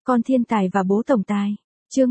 Con thiên tài và bố tổng tài. Chương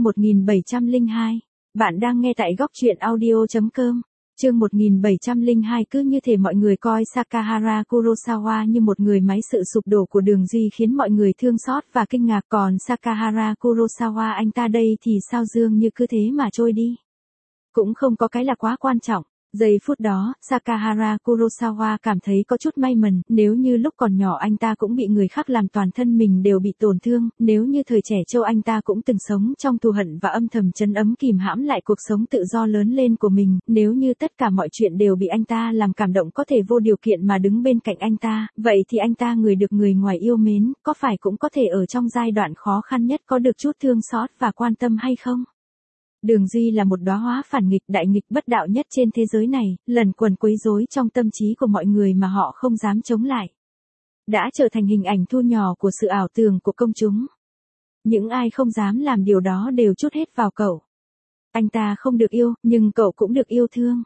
1702. Bạn đang nghe tại góc truyện audio.com. Chương 1702. Cứ như thể mọi người coi Sakahara Kurosawa như một người máy, sự sụp đổ của Đường Duy khiến mọi người thương xót và kinh ngạc, còn Sakahara Kurosawa anh ta đây thì sao, dường như cứ thế mà trôi đi. Cũng không có cái là quá quan trọng. Giây phút đó, Sakahara Kurosawa cảm thấy có chút may mắn, nếu như lúc còn nhỏ anh ta cũng bị người khác làm toàn thân mình đều bị tổn thương, nếu như thời trẻ trâu anh ta cũng từng sống trong thù hận và âm thầm trấn ấm kìm hãm lại cuộc sống tự do lớn lên của mình, nếu như tất cả mọi chuyện đều bị anh ta làm cảm động, có thể vô điều kiện mà đứng bên cạnh anh ta, vậy thì anh ta người được người ngoài yêu mến, có phải cũng có thể ở trong giai đoạn khó khăn nhất có được chút thương xót và quan tâm hay không? Đường Duy là một đóa hoa phản nghịch, đại nghịch bất đạo nhất trên thế giới này, lần quần quấy rối trong tâm trí của mọi người mà họ không dám chống lại. Đã trở thành hình ảnh thu nhỏ của sự ảo tưởng của công chúng. Những ai không dám làm điều đó đều trút hết vào cậu. Anh ta không được yêu, nhưng cậu cũng được yêu thương.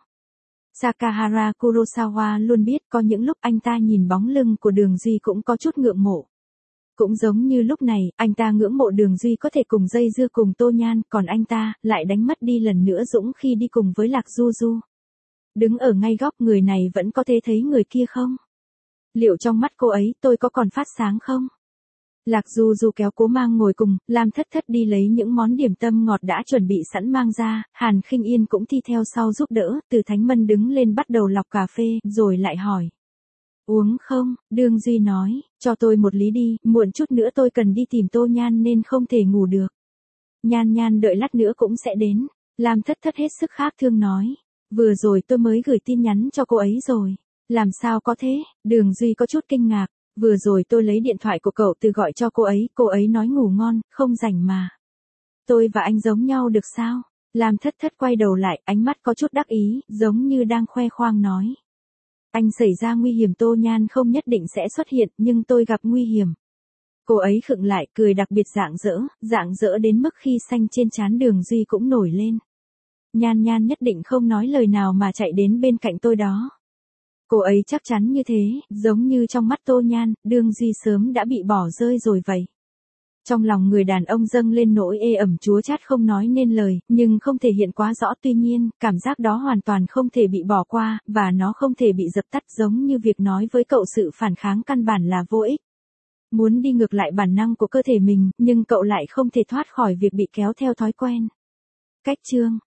Sakahara Kurosawa luôn biết có những lúc anh ta nhìn bóng lưng của Đường Duy cũng có chút ngưỡng mộ. Cũng giống như lúc này, anh ta ngưỡng mộ Đường Duy có thể cùng dây dưa cùng Tô Nhan, còn anh ta lại đánh mất đi lần nữa dũng khi đi cùng với Lạc Du Du. Đứng ở ngay góc, người này vẫn có thể thấy người kia không? Liệu trong mắt cô ấy tôi có còn phát sáng không? Lạc Du Du kéo Cố Mang ngồi cùng, Lam Thất Thất đi lấy những món điểm tâm ngọt đã chuẩn bị sẵn mang ra, Hàn Khinh Yên cũng thi theo sau giúp đỡ, Từ Thánh Mân đứng lên bắt đầu lọc cà phê, rồi lại hỏi. Uống không? Đường Duy nói, cho tôi một lý đi, muộn chút nữa tôi cần đi tìm Tô Nhan nên không thể ngủ được. Nhan Nhan đợi lát nữa cũng sẽ đến. Lam Thất Thất hết sức khác thương nói. Vừa rồi tôi mới gửi tin nhắn cho cô ấy rồi. Làm sao có thế? Đường Duy có chút kinh ngạc. Vừa rồi tôi lấy điện thoại của cậu từ gọi cho cô ấy nói ngủ ngon, không rảnh mà. Tôi và anh giống nhau được sao? Lam Thất Thất quay đầu lại, ánh mắt có chút đắc ý, giống như đang khoe khoang nói. Anh xảy ra nguy hiểm, Tô Nhan không nhất định sẽ xuất hiện, nhưng tôi gặp nguy hiểm. Cô ấy khựng lại, cười đặc biệt rạng rỡ đến mức khi xanh trên trán Đường Duy cũng nổi lên. Nhan Nhan nhất định không nói lời nào mà chạy đến bên cạnh tôi đó. Cô ấy chắc chắn như thế, giống như trong mắt Tô Nhan, Đường Duy sớm đã bị bỏ rơi rồi vậy. Trong lòng người đàn ông dâng lên nỗi ê ẩm chúa chát không nói nên lời, nhưng không thể hiện quá rõ, tuy nhiên, cảm giác đó hoàn toàn không thể bị bỏ qua, và nó không thể bị dập tắt, giống như việc nói với cậu sự phản kháng căn bản là vô ích. Muốn đi ngược lại bản năng của cơ thể mình, nhưng cậu lại không thể thoát khỏi việc bị kéo theo thói quen. Cách chương